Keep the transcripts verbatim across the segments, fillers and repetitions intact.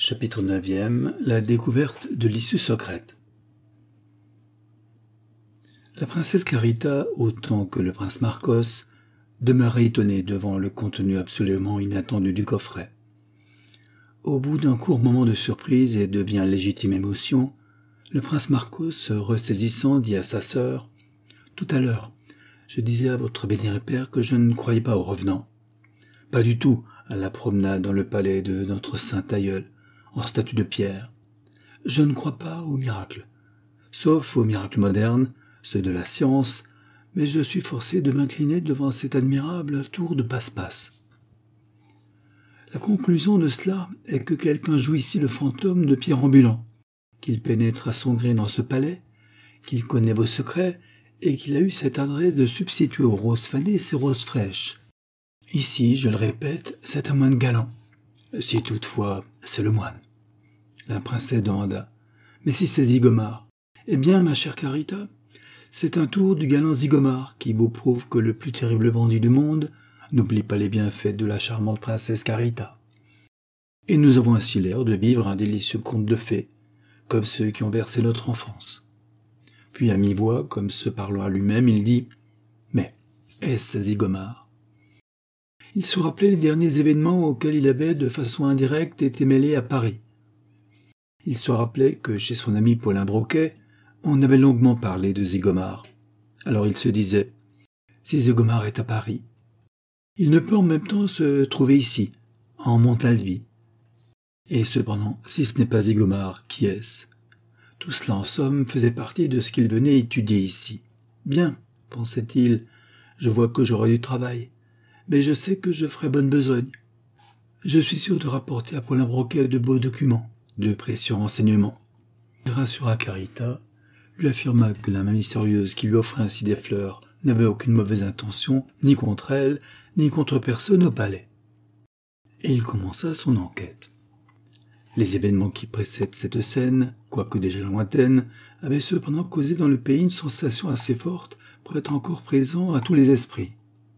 Chapitre neuvième. La découverte de l'issue secrète. La princesse Carita, autant que le prince Marcos, demeuraient étonnés devant le contenu absolument inattendu du coffret. Au bout d'un court moment de surprise et de bien légitime émotion, le prince Marcos, se ressaisissant, dit à sa sœur « Tout à l'heure, je disais à votre béniré père que je ne croyais pas aux revenants. Pas du tout à la promenade dans le palais de notre saint aïeul, en statue de pierre. Je ne crois pas aux miracles, sauf aux miracles modernes, ceux de la science, mais je suis forcé de m'incliner devant cet admirable tour de passe-passe. La conclusion de cela est que quelqu'un joue ici le fantôme de Pierre ambulant, qu'il pénètre à son gré dans ce palais, qu'il connaît vos secrets et qu'il a eu cette adresse de substituer aux roses fanées ces roses fraîches. Ici, je le répète, c'est un moine galant, si toutefois c'est le moine. La princesse demanda « Mais si c'est Zigomar ?»« Eh bien, ma chère Carita, c'est un tour du galant Zigomar qui vous prouve que le plus terrible bandit du monde n'oublie pas les bienfaits de la charmante princesse Carita. Et nous avons ainsi l'air de vivre un délicieux conte de fées, comme ceux qui ont versé notre enfance. » Puis à mi-voix, comme se parlant à lui-même, il dit « Mais est-ce Zigomar ?» Il se rappelait les derniers événements auxquels il avait, de façon indirecte, été mêlé à Paris. Il se rappelait que chez son ami Paulin Broquet, on avait longuement parlé de Zigomar. Alors il se disait « Si Zigomar est à Paris, il ne peut en même temps se trouver ici, en Montalvis. Et cependant, si ce n'est pas Zigomar, qui est-ce ? Tout cela, en somme, faisait partie de ce qu'il venait étudier ici. Bien, pensait-il, je vois que j'aurai du travail, mais je sais que je ferai bonne besogne. Je suis sûr de rapporter à Paulin Broquet de beaux documents, de précieux renseignements. » Il rassura Carita, lui affirma que la main mystérieuse qui lui offrait ainsi des fleurs n'avait aucune mauvaise intention, ni contre elle, ni contre personne au palais. Et il commença son enquête. Les événements qui précèdent cette scène, quoique déjà lointaine, avaient cependant causé dans le pays une sensation assez forte pour être encore présent à tous les esprits.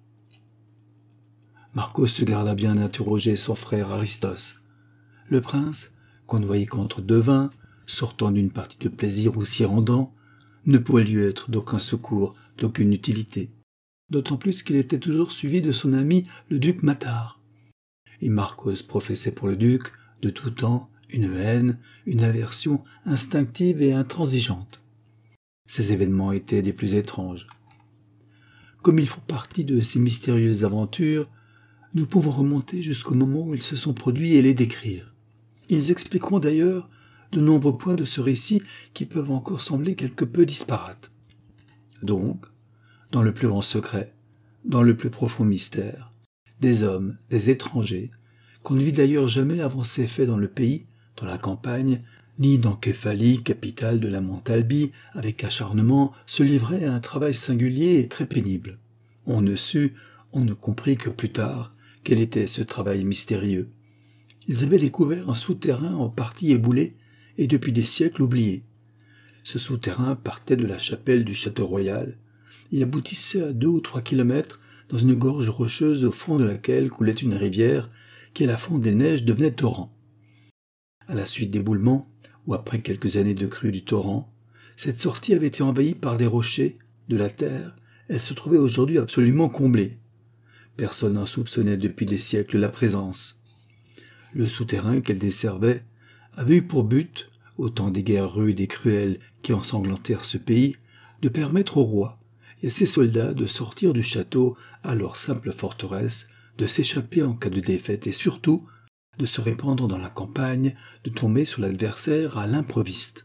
Marcos se garda bien d'interroger son frère Aristos. Le prince, qu'on ne voyait qu'entre deux vins, sortant d'une partie de plaisir ou s'y rendant, ne pouvait lui être d'aucun secours, d'aucune utilité, d'autant plus qu'il était toujours suivi de son ami le duc Matard. Et Marcos professait pour le duc, de tout temps, une haine, une aversion instinctive et intransigeante. Ces événements étaient des plus étranges. Comme ils font partie de ces mystérieuses aventures, nous pouvons remonter jusqu'au moment où ils se sont produits et les décrire. Ils expliqueront d'ailleurs de nombreux points de ce récit qui peuvent encore sembler quelque peu disparates. Donc, dans le plus grand secret, dans le plus profond mystère, des hommes, des étrangers, qu'on ne vit d'ailleurs jamais avant ces faits dans le pays, dans la campagne, ni dans Képhalie, capitale de la Montalbie, avec acharnement, se livraient à un travail singulier et très pénible. On ne sut, on ne comprit que plus tard, quel était ce travail mystérieux. Ils avaient découvert un souterrain en partie éboulé et depuis des siècles oublié. Ce souterrain partait de la chapelle du château royal et aboutissait à deux ou trois kilomètres dans une gorge rocheuse au fond de laquelle coulait une rivière qui, à la fonte des neiges, devenait torrent. À la suite d'éboulements, ou après quelques années de crue du torrent, cette sortie avait été envahie par des rochers, de la terre. Elle se trouvait aujourd'hui absolument comblée. Personne n'en soupçonnait depuis des siècles la présence. Le souterrain qu'elle desservait avait eu pour but, au temps des guerres rudes et cruelles qui ensanglantèrent ce pays, de permettre au roi et ses soldats de sortir du château à leur simple forteresse, de s'échapper en cas de défaite et surtout de se répandre dans la campagne, de tomber sur l'adversaire à l'improviste.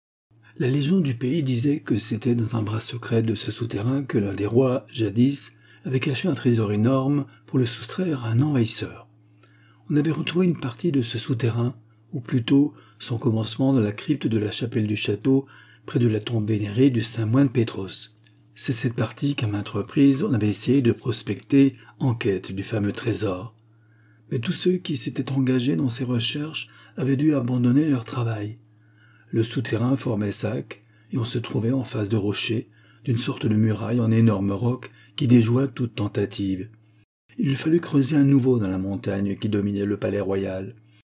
La légende du pays disait que c'était dans un bras secret de ce souterrain que l'un des rois, jadis, avait caché un trésor énorme pour le soustraire à un envahisseur. On avait retrouvé une partie de ce souterrain, ou plutôt son commencement dans la crypte de la chapelle du château, près de la tombe vénérée du saint moine Pétros. C'est cette partie qu'à maintes reprises on avait essayé de prospecter en quête du fameux trésor. Mais tous ceux qui s'étaient engagés dans ces recherches avaient dû abandonner leur travail. Le souterrain formait sac, et on se trouvait en face de rochers, d'une sorte de muraille en énorme roc qui déjoua toute tentative. Il fallut creuser à nouveau dans la montagne qui dominait le palais royal.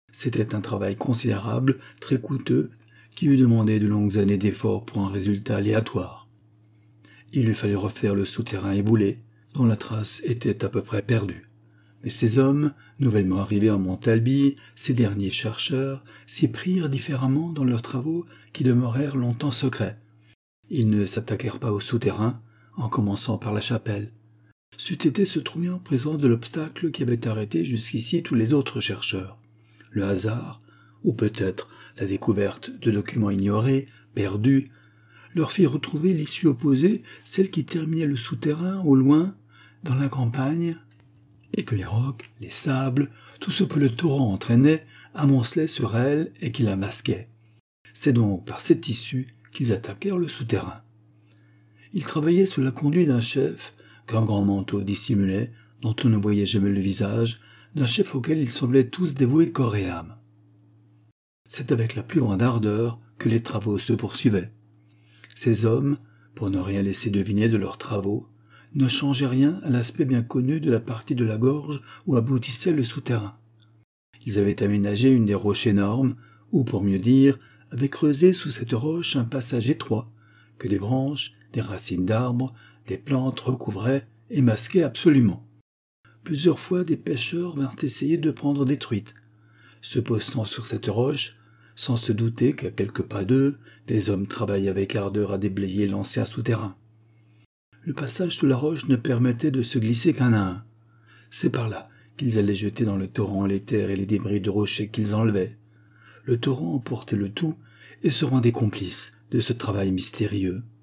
C'était un travail considérable, très coûteux, qui eût demandé de longues années d'efforts pour un résultat aléatoire. Il lui fallait refaire le souterrain éboulé, dont la trace était à peu près perdue. Mais ces hommes, nouvellement arrivés en Montalbie, ces derniers chercheurs, s'y prirent différemment dans leurs travaux qui demeurèrent longtemps secrets. Ils ne s'attaquèrent pas au souterrain, en commençant par la chapelle. C'eût été se trouver en présence de l'obstacle qui avait arrêté jusqu'ici tous les autres chercheurs. Le hasard, ou peut-être la découverte de documents ignorés, perdus, leur fit retrouver l'issue opposée, celle qui terminait le souterrain au loin, dans la campagne, et que les rocs, les sables, tout ce que le torrent entraînait, amoncelaient sur elle et qui la masquaient. C'est donc par cette issue qu'ils attaquèrent le souterrain. Ils travaillaient sous la conduite d'un chef qu'un grand manteau dissimulait, dont on ne voyait jamais le visage, d'un chef auquel ils semblaient tous dévoués corps et âme. C'est avec la plus grande ardeur que les travaux se poursuivaient. Ces hommes, pour ne rien laisser deviner de leurs travaux, ne changeaient rien à l'aspect bien connu de la partie de la gorge où aboutissait le souterrain. Ils avaient aménagé une des roches énormes, ou pour mieux dire, avaient creusé sous cette roche un passage étroit, que des branches, des racines d'arbres, des plantes recouvraient et masquaient absolument. Plusieurs fois des pêcheurs vinrent essayer de prendre des truites. Se postant sur cette roche, sans se douter qu'à quelques pas d'eux, des hommes travaillaient avec ardeur à déblayer l'ancien souterrain. Le passage sous la roche ne permettait de se glisser qu'un à un. C'est par là qu'ils allaient jeter dans le torrent les terres et les débris de rochers qu'ils enlevaient. Le torrent emportait le tout et se rendait complice de ce travail mystérieux.